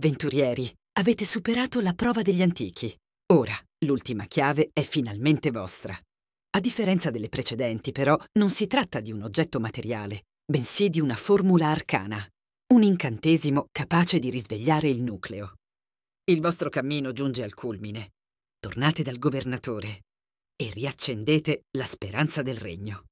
avventurieri! Avete superato la prova degli antichi. Ora, l'ultima chiave è finalmente vostra. A differenza delle precedenti, però, non si tratta di un oggetto materiale, bensì di una formula arcana, un incantesimo capace di risvegliare il nucleo. Il vostro cammino giunge al culmine. Tornate dal governatore e riaccendete la speranza del regno.